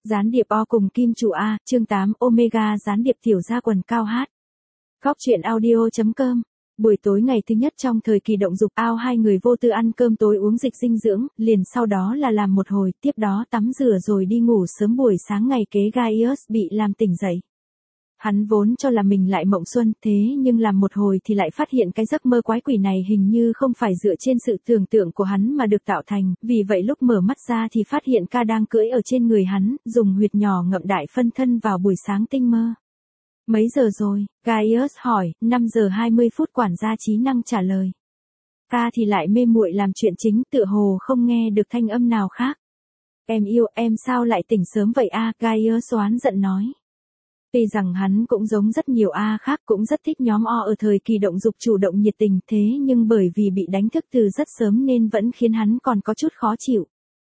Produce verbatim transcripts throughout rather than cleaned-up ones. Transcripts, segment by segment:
Gián điệp O cùng kim chủ A, chương tám Omega gián điệp tiểu gia quần cao hát. Góc truyện audio chấm com. Buổi tối ngày thứ nhất trong thời kỳ động dục ao hai người vô tư ăn cơm tối uống dịch dinh dưỡng, liền sau đó là làm một hồi, tiếp đó tắm rửa rồi đi ngủ sớm. Buổi sáng ngày kế Gaius bị làm tỉnh dậy. Hắn vốn cho là mình lại mộng xuân, thế nhưng làm một hồi thì lại phát hiện cái giấc mơ quái quỷ này hình như không phải dựa trên sự tưởng tượng của hắn mà được tạo thành, vì vậy lúc mở mắt ra thì phát hiện ca đang cưỡi ở trên người hắn, dùng huyệt nhỏ ngậm đại phân thân vào buổi sáng tinh mơ. Mấy giờ rồi? Gaius hỏi, năm giờ hai mươi phút quản gia trí năng trả lời. Ca thì lại mê muội làm chuyện chính, tựa hồ không nghe được thanh âm nào khác. Em yêu, em sao lại tỉnh sớm vậy a? Gaius oán giận nói. Tuy rằng hắn cũng giống rất nhiều A khác cũng rất thích nhóm O ở thời kỳ động dục chủ động nhiệt tình, thế nhưng bởi vì bị đánh thức từ rất sớm nên vẫn khiến hắn còn có chút khó chịu.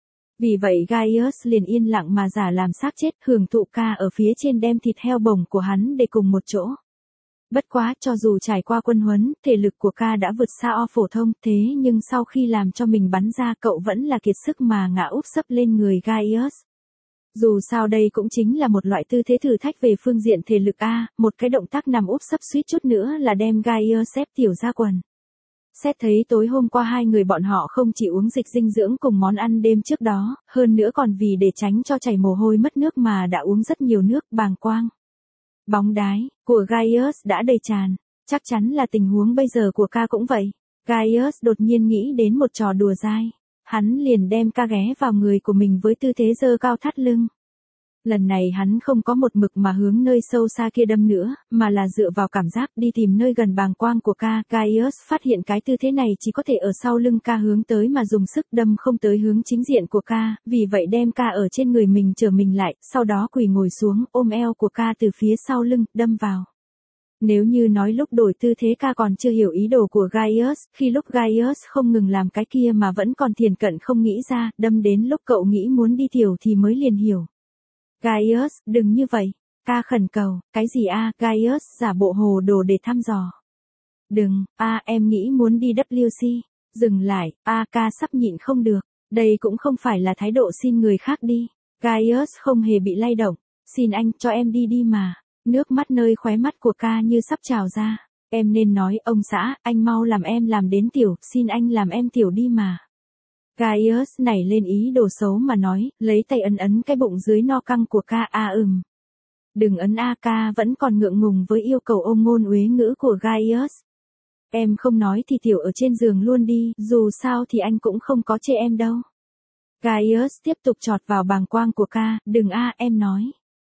Vì vậy Gaius liền yên lặng mà giả làm xác chết, hưởng thụ ca ở phía trên đem thịt heo bồng của hắn để cùng một chỗ. Bất quá, cho dù trải qua quân huấn, thể lực của ca đã vượt xa O phổ thông, thế nhưng sau khi làm cho mình bắn ra cậu vẫn là kiệt sức mà ngã úp sấp lên người Gaius. Dù sao đây cũng chính là một loại tư thế thử thách về phương diện thể lực A, một cái động tác nằm úp sấp suýt chút nữa là đem Gaius xếp tiểu ra quần. Xét thấy tối hôm qua hai người bọn họ không chỉ uống dịch dinh dưỡng cùng món ăn đêm trước đó, hơn nữa còn vì để tránh cho chảy mồ hôi mất nước mà đã uống rất nhiều nước. Bàng quang, bóng đái của Gaius đã đầy tràn, chắc chắn là tình huống bây giờ của ca cũng vậy. Gaius đột nhiên nghĩ đến một trò đùa dai. Hắn liền đem ca ghé vào người của mình với tư thế giơ cao thắt lưng. Lần này hắn không có một mực mà hướng nơi sâu xa kia đâm nữa, mà là dựa vào cảm giác đi tìm nơi gần bàng quang của ca. Gaius phát hiện cái tư thế này chỉ có thể ở sau lưng ca hướng tới mà dùng sức đâm không tới hướng chính diện của ca, vì vậy đem ca ở trên người mình trở mình lại, sau đó quỳ ngồi xuống ôm eo của ca từ phía sau lưng, đâm vào. Nếu như nói lúc đổi tư thế ca còn chưa hiểu ý đồ của Gaius, khi lúc Gaius không ngừng làm cái kia mà vẫn còn thiền cận không nghĩ ra, đâm đến lúc cậu nghĩ muốn đi tiểu thì mới liền hiểu. Gaius, đừng như vậy. Ca khẩn cầu, cái gì a? Gaius giả bộ hồ đồ để thăm dò. Đừng, a em nghĩ muốn đi W C. Dừng lại, a ca sắp nhịn không được. Đây cũng không phải là thái độ xin người khác đi. Gaius không hề bị lay động. Xin anh, cho em đi đi mà. Nước mắt nơi khóe mắt của ca như sắp trào ra. Em nên nói, ông xã, anh mau làm em làm đến tiểu, xin anh làm em tiểu đi mà. Gaius nảy lên ý đồ xấu mà nói, lấy tay ấn ấn cái bụng dưới no căng của ca. A ừm. Đừng ấn a. Ca vẫn còn ngượng ngùng với yêu cầu ôm ngôn uế ngữ của Gaius. Em không nói thì tiểu ở trên giường luôn đi, dù sao thì anh cũng không có chê em đâu. Gaius tiếp tục chọt vào bàng quang của ca, đừng a, em nói.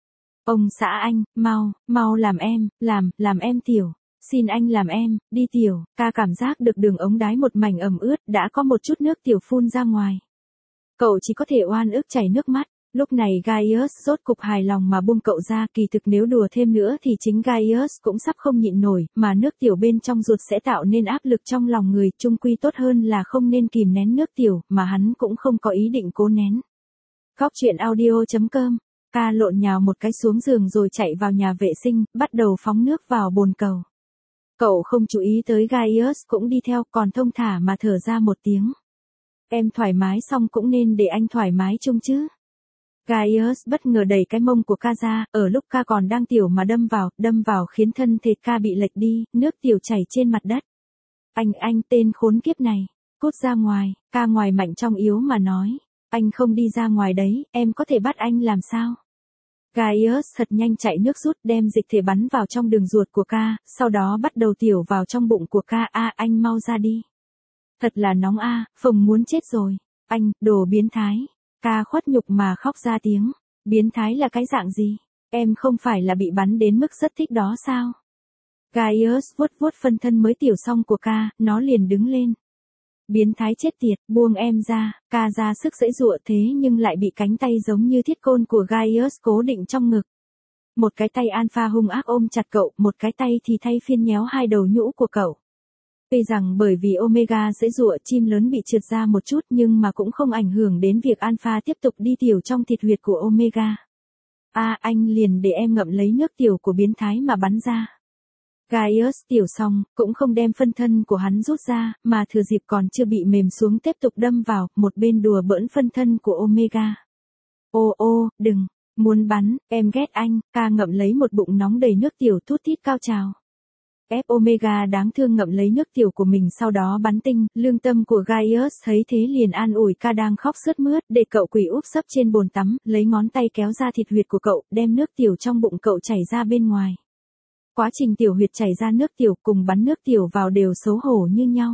Ông xã anh, mau, mau làm em, làm, làm em tiểu. Xin anh làm em, đi tiểu. Ca cảm giác được đường ống đái một mảnh ẩm ướt, đã có một chút nước tiểu phun ra ngoài. Cậu chỉ có thể oan ức chảy nước mắt. Lúc này Gaius rốt cục hài lòng mà buông cậu ra, kỳ thực nếu đùa thêm nữa thì chính Gaius cũng sắp không nhịn nổi, mà nước tiểu bên trong ruột sẽ tạo nên áp lực trong lòng người, chung quy tốt hơn là không nên kìm nén nước tiểu, mà hắn cũng không có ý định cố nén. Góc truyện audio chấm com. Ca lộn nhào một cái xuống giường rồi chạy vào nhà vệ sinh, bắt đầu phóng nước vào bồn cầu. Cậu không chú ý tới Gaius cũng đi theo, còn thông thả mà thở ra một tiếng. Em thoải mái xong cũng nên để anh thoải mái chung chứ. Gaius bất ngờ đẩy cái mông của ca ra, ở lúc ca còn đang tiểu mà đâm vào, đâm vào khiến thân thể ca bị lệch đi, nước tiểu chảy trên mặt đất. Anh, anh tên khốn kiếp này, cút ra ngoài. Ca ngoài mạnh trong yếu mà nói. Anh không đi ra ngoài đấy, em có thể bắt anh làm sao? Gaius thật nhanh chạy nước rút đem dịch thể bắn vào trong đường ruột của ca, sau đó bắt đầu tiểu vào trong bụng của ca. A anh mau ra đi. Thật là nóng a, phồng muốn chết rồi. Anh, đồ biến thái. Ca khuất nhục mà khóc ra tiếng. Biến thái là cái dạng gì? Em không phải là bị bắn đến mức rất thích đó sao? Gaius vuốt vuốt phân thân mới tiểu xong của ca, nó liền đứng lên. Biến thái chết tiệt, buông em ra. Ca ra sức giãy giụa thế nhưng lại bị cánh tay giống như thiết côn của Gaius cố định trong ngực. Một cái tay alpha hung ác ôm chặt cậu, một cái tay thì thay phiên nhéo hai đầu nhũ của cậu. Tuy rằng bởi vì Omega giãy giụa chim lớn bị trượt ra một chút nhưng mà cũng không ảnh hưởng đến việc alpha tiếp tục đi tiểu trong thịt huyệt của Omega. A anh liền để em ngậm lấy nước tiểu của biến thái mà bắn ra. Gaius tiểu xong, cũng không đem phân thân của hắn rút ra, mà thừa dịp còn chưa bị mềm xuống tiếp tục đâm vào, một bên đùa bỡn phân thân của Omega. Ô ô, đừng, Muốn bắn, em ghét anh, ca ngậm lấy một bụng nóng đầy nước tiểu thút thít cao trào. F Omega đáng thương ngậm lấy nước tiểu của mình sau đó bắn tinh, lương tâm của Gaius thấy thế liền an ủi ca đang khóc sướt mướt, để cậu quỳ úp sấp trên bồn tắm, lấy ngón tay kéo ra thịt huyệt của cậu, đem nước tiểu trong bụng cậu chảy ra bên ngoài. Quá trình tiểu huyệt chảy ra nước tiểu cùng bắn nước tiểu vào đều xấu hổ như nhau.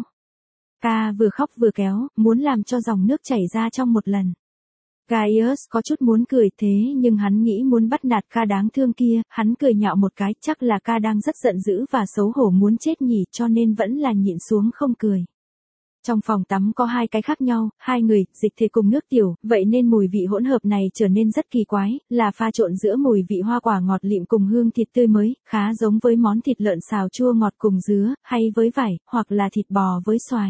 Ca vừa khóc vừa kéo, muốn làm cho dòng nước chảy ra trong một lần. Gaius có chút muốn cười thế nhưng hắn nghĩ muốn bắt nạt ca đáng thương kia, hắn cười nhạo một cái, chắc là ca đang rất giận dữ và xấu hổ muốn chết nhỉ, cho nên vẫn là nhịn xuống không cười. Trong phòng tắm có hai cái khác nhau, hai người, dịch thể cùng nước tiểu, vậy nên mùi vị hỗn hợp này trở nên rất kỳ quái, là pha trộn giữa mùi vị hoa quả ngọt lịm cùng hương thịt tươi mới, khá giống với món thịt lợn xào chua ngọt cùng dứa, hay với vải, hoặc là thịt bò với xoài.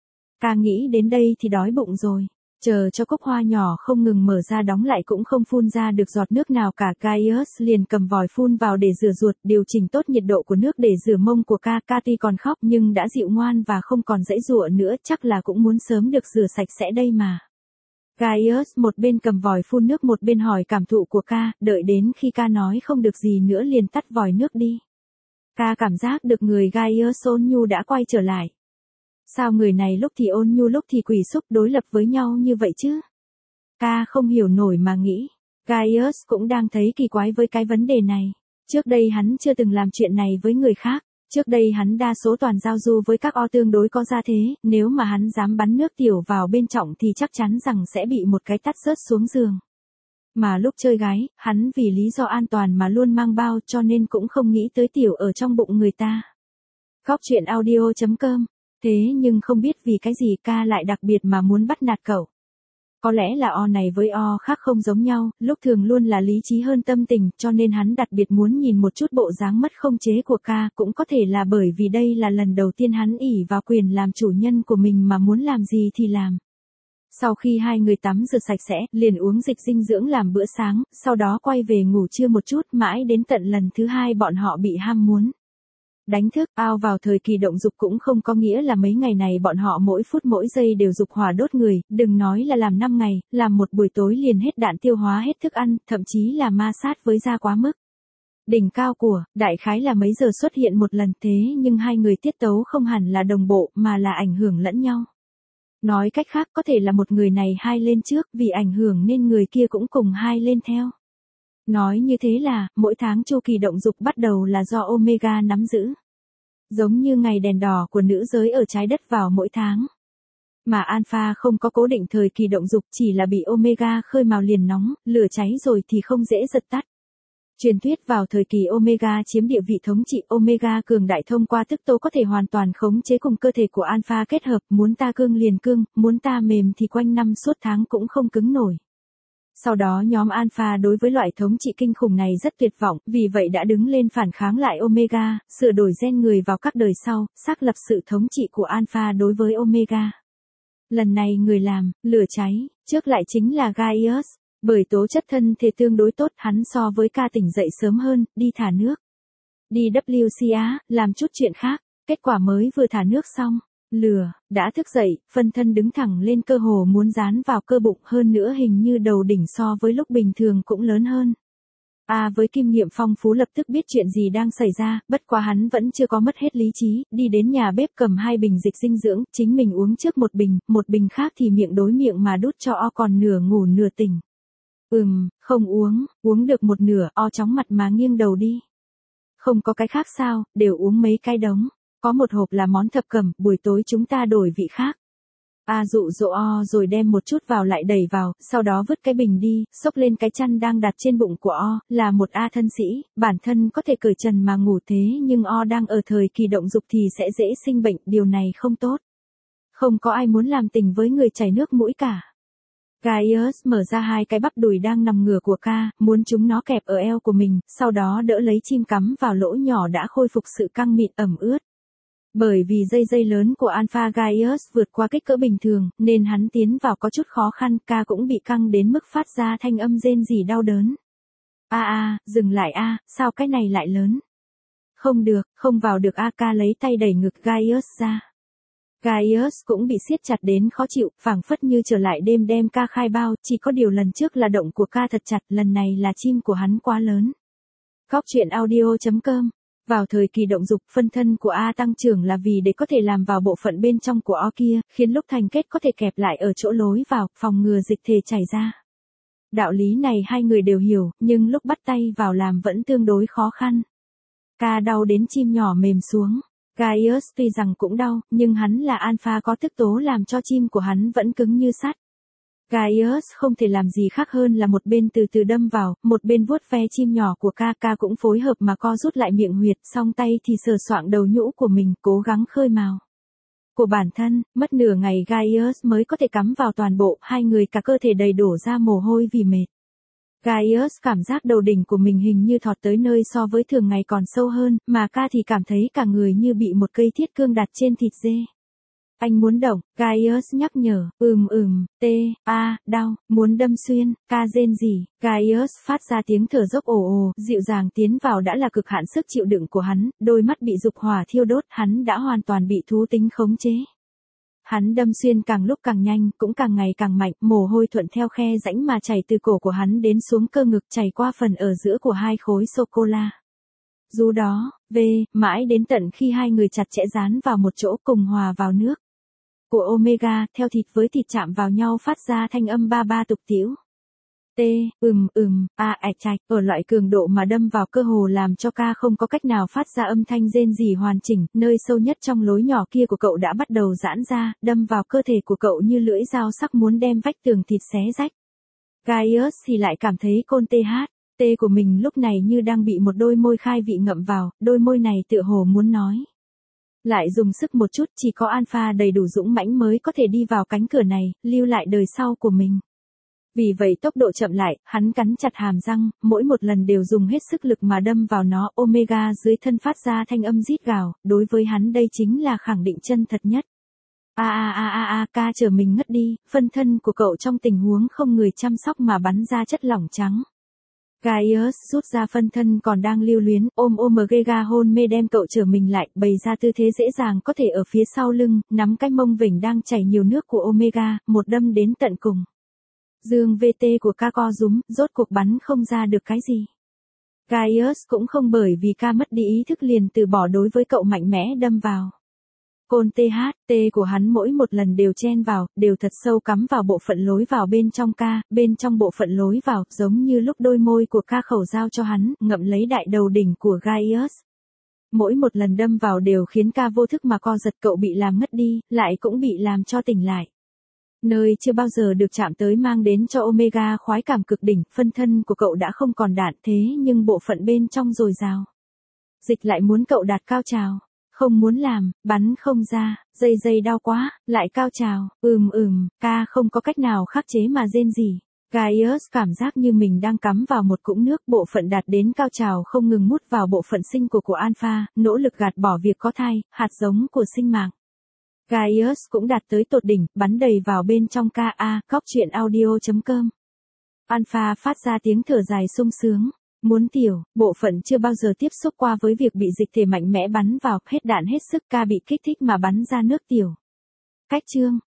Ca nghĩ đến đây thì đói bụng rồi. Chờ cho cốc hoa nhỏ không ngừng mở ra đóng lại cũng không phun ra được giọt nước nào cả, Gaius liền cầm vòi phun vào để rửa ruột, điều chỉnh tốt nhiệt độ của nước để rửa mông của ca. Ca tuy còn khóc nhưng đã dịu ngoan và không còn giãy giụa nữa, chắc là cũng muốn sớm được rửa sạch sẽ đây mà. Gaius một bên cầm vòi phun nước một bên hỏi cảm thụ của ca, đợi đến khi ca nói không được gì nữa liền tắt vòi nước đi. Ca cảm giác được người Gaius ôn nhu đã quay trở lại. Sao người này lúc thì ôn nhu lúc thì quỷ xúc đối lập với nhau như vậy chứ? Ca không hiểu nổi mà nghĩ. Gaius cũng đang thấy kỳ quái với cái vấn đề này. Trước đây hắn chưa từng làm chuyện này với người khác. Trước đây hắn đa số toàn giao du với các o tương đối có gia thế. Nếu mà hắn dám bắn nước tiểu vào bên trọng thì chắc chắn rằng sẽ bị một cái tát rớt xuống giường. Mà lúc chơi gái, hắn vì lý do an toàn mà luôn mang bao cho nên cũng không nghĩ tới tiểu ở trong bụng người ta. Góc truyện audio chấm com. Thế nhưng không biết vì cái gì ca lại đặc biệt mà muốn bắt nạt cậu. Có lẽ là o này với o khác không giống nhau, lúc thường luôn là lý trí hơn tâm tình, cho nên hắn đặc biệt muốn nhìn một chút bộ dáng mất không chế của ca, cũng có thể là bởi vì đây là lần đầu tiên hắn ỷ vào quyền làm chủ nhân của mình mà muốn làm gì thì làm. Sau khi hai người tắm rửa sạch sẽ, liền uống dịch dinh dưỡng làm bữa sáng, sau đó quay về ngủ trưa một chút, mãi đến tận lần thứ hai bọn họ bị ham muốn. Đánh thức, ao vào thời kỳ động dục cũng không có nghĩa là mấy ngày này bọn họ mỗi phút mỗi giây đều dục hỏa đốt người, đừng nói là làm năm ngày, làm một buổi tối liền hết đạn tiêu hóa hết thức ăn, thậm chí là ma sát với da quá mức. Đỉnh cao của, đại khái là mấy giờ xuất hiện một lần thế nhưng hai người tiết tấu không hẳn là đồng bộ mà là ảnh hưởng lẫn nhau. Nói cách khác có thể là một người này hai lên trước vì ảnh hưởng nên người kia cũng cùng hai lên theo. Nói như thế là, mỗi tháng chu kỳ động dục bắt đầu là do Omega nắm giữ. Giống như ngày đèn đỏ của nữ giới ở trái đất vào mỗi tháng. Mà Alpha không có cố định thời kỳ động dục chỉ là bị Omega khơi mào liền nóng, lửa cháy rồi thì không dễ giật tắt. Truyền thuyết vào thời kỳ Omega chiếm địa vị thống trị, Omega cường đại thông qua tức tố có thể hoàn toàn khống chế cùng cơ thể của Alpha kết hợp, muốn ta cương liền cương, muốn ta mềm thì quanh năm suốt tháng cũng không cứng nổi. Sau đó nhóm Alpha đối với loại thống trị kinh khủng này rất tuyệt vọng, vì vậy đã đứng lên phản kháng lại Omega, sửa đổi gen người vào các đời sau, xác lập sự thống trị của Alpha đối với Omega. Lần này người làm, lửa cháy, trước lại chính là Gaius, bởi tố chất thân thể tương đối tốt hắn so với ca tỉnh dậy sớm hơn, đi thả nước. Đi W C Á, làm chút chuyện khác, kết quả mới vừa thả nước xong. Lừa, đã thức dậy, phân thân đứng thẳng lên cơ hồ muốn dán vào cơ bụng hơn nữa hình như đầu đỉnh so với lúc bình thường cũng lớn hơn. À với kinh nghiệm phong phú lập tức biết chuyện gì đang xảy ra, bất quá hắn vẫn chưa có mất hết lý trí, đi đến nhà bếp cầm hai bình dịch dinh dưỡng, chính mình uống trước một bình, một bình khác thì miệng đối miệng mà đút cho o còn nửa ngủ nửa tỉnh. Ừm, không uống, uống được một nửa, o chóng mặt mà nghiêng đầu đi. Không có cái khác sao, đều uống mấy cái đống. Có một hộp là món thập cẩm, buổi tối chúng ta đổi vị khác. A dụ dỗ o rồi đem một chút vào lại đẩy vào, sau đó vứt cái bình đi, xốc lên cái chăn đang đặt trên bụng của o, là một A thân sĩ, bản thân có thể cởi trần mà ngủ thế nhưng o đang ở thời kỳ động dục thì sẽ dễ sinh bệnh, điều này không tốt. Không có ai muốn làm tình với người chảy nước mũi cả. Gaius mở ra hai cái bắp đùi đang nằm ngửa của ca, muốn chúng nó kẹp ở eo của mình, sau đó đỡ lấy chim cắm vào lỗ nhỏ đã khôi phục sự căng mịn ẩm ướt. Bởi vì dây dây lớn của Alpha Gaius vượt qua kích cỡ bình thường, nên hắn tiến vào có chút khó khăn, ca cũng bị căng đến mức phát ra thanh âm rên rỉ đau đớn. A a, dừng lại a, sao cái này lại lớn? Không được, không vào được a, ca lấy tay đẩy ngực Gaius ra. Gaius cũng bị siết chặt đến khó chịu, phảng phất như trở lại đêm đem ca khai bao, chỉ có điều lần trước là động của ca thật chặt, lần này là chim của hắn quá lớn. Góc truyện audio chấm com. Vào thời kỳ động dục, phân thân của A tăng trưởng là vì để có thể làm vào bộ phận bên trong của O kia, khiến lúc thành kết có thể kẹp lại ở chỗ lối vào, phòng ngừa dịch thể chảy ra. Đạo lý này hai người đều hiểu, nhưng lúc bắt tay vào làm vẫn tương đối khó khăn. Ca đau đến chim nhỏ mềm xuống. Gaius tuy rằng cũng đau, nhưng hắn là alpha có tức tố làm cho chim của hắn vẫn cứng như sắt. Gaius không thể làm gì khác hơn là một bên từ từ đâm vào, một bên vuốt ve chim nhỏ của ca, ca cũng phối hợp mà co rút lại miệng huyệt, song tay thì sờ soạng đầu nhũ của mình, cố gắng khơi mào của bản thân. Mất nửa ngày Gaius mới có thể cắm vào toàn bộ, hai người cả cơ thể đầy đổ ra mồ hôi vì mệt. Gaius cảm giác đầu đỉnh của mình hình như thọt tới nơi so với thường ngày còn sâu hơn, mà ca thì cảm thấy cả người như bị một cây thiết cương đặt trên thịt dê. Anh muốn động, Gaius nhắc nhở, ừm ừm, tê, a, đau, muốn đâm xuyên, ca rên rỉ, Gaius phát ra tiếng thở dốc ồ ồ, dịu dàng tiến vào đã là cực hạn sức chịu đựng của hắn, đôi mắt bị dục hỏa thiêu đốt, hắn đã hoàn toàn bị thú tính khống chế. Hắn đâm xuyên càng lúc càng nhanh, cũng càng ngày càng mạnh, mồ hôi thuận theo khe rãnh mà chảy từ cổ của hắn đến xuống cơ ngực, chảy qua phần ở giữa của hai khối sô-cô-la. Dù đó, về, mãi đến tận khi hai người chặt chẽ dán vào một chỗ cùng hòa vào nước của Omega, theo thịt với thịt chạm vào nhau phát ra thanh âm ba ba tục tĩu. T, ừm ừm, a ạch chạch, ở loại cường độ mà đâm vào cơ hồ làm cho ca không có cách nào phát ra âm thanh rên rỉ hoàn chỉnh, nơi sâu nhất trong lối nhỏ kia của cậu đã bắt đầu giãn ra, đâm vào cơ thể của cậu như lưỡi dao sắc muốn đem vách tường thịt xé rách. Gaius thì lại cảm thấy côn tê hát, tê của mình lúc này như đang bị một đôi môi khai vị ngậm vào, đôi môi này tựa hồ muốn nói. Lại dùng sức một chút, chỉ có alpha đầy đủ dũng mãnh mới có thể đi vào cánh cửa này, lưu lại đời sau của mình. Vì vậy tốc độ chậm lại, hắn cắn chặt hàm răng, mỗi một lần đều dùng hết sức lực mà đâm vào nó. Omega dưới thân phát ra thanh âm rít gào, đối với hắn đây chính là khẳng định chân thật nhất. A a a a a, ca chờ mình ngất đi, phân thân của cậu trong tình huống không người chăm sóc mà bắn ra chất lỏng trắng. Gaius rút ra phân thân còn đang lưu luyến, ôm Omega hôn mê đem cậu trở mình lại, bày ra tư thế dễ dàng có thể ở phía sau lưng, nắm cái mông vểnh đang chảy nhiều nước của Omega, một đâm đến tận cùng. Dương vê tê của ca co rúm, rốt cuộc bắn không ra được cái gì. Gaius cũng không bởi vì ca mất đi ý thức liền từ bỏ đối với cậu mạnh mẽ đâm vào. Côn tê hát, tê của hắn mỗi một lần đều chen vào, đều thật sâu cắm vào bộ phận lối vào bên trong ca, bên trong bộ phận lối vào, giống như lúc đôi môi của ca khẩu giao cho hắn, ngậm lấy đại đầu đỉnh của Gaius. Mỗi một lần đâm vào đều khiến ca vô thức mà co giật, cậu bị làm ngất đi, lại cũng bị làm cho tỉnh lại. Nơi chưa bao giờ được chạm tới mang đến cho Omega khoái cảm cực đỉnh, phân thân của cậu đã không còn đạn thế nhưng bộ phận bên trong dồi dào. Dịch lại muốn cậu đạt cao trào. Không muốn làm, bắn không ra, dây dây đau quá, lại cao trào, ừm ừm, ca không có cách nào khắc chế mà rên rỉ. Gaius cảm giác như mình đang cắm vào một cũng nước, bộ phận đạt đến cao trào không ngừng mút vào bộ phận sinh của của alpha, nỗ lực gạt bỏ việc có thai, hạt giống của sinh mạng. Gaius cũng đạt tới tột đỉnh, bắn đầy vào bên trong ca a, góc truyện audio chấm com. Alpha phát ra tiếng thở dài sung sướng. Muốn tiểu, bộ phận chưa bao giờ tiếp xúc qua với việc bị dịch thể mạnh mẽ bắn vào, hết đạn hết sức, ca bị kích thích mà bắn ra nước tiểu. Cách chương.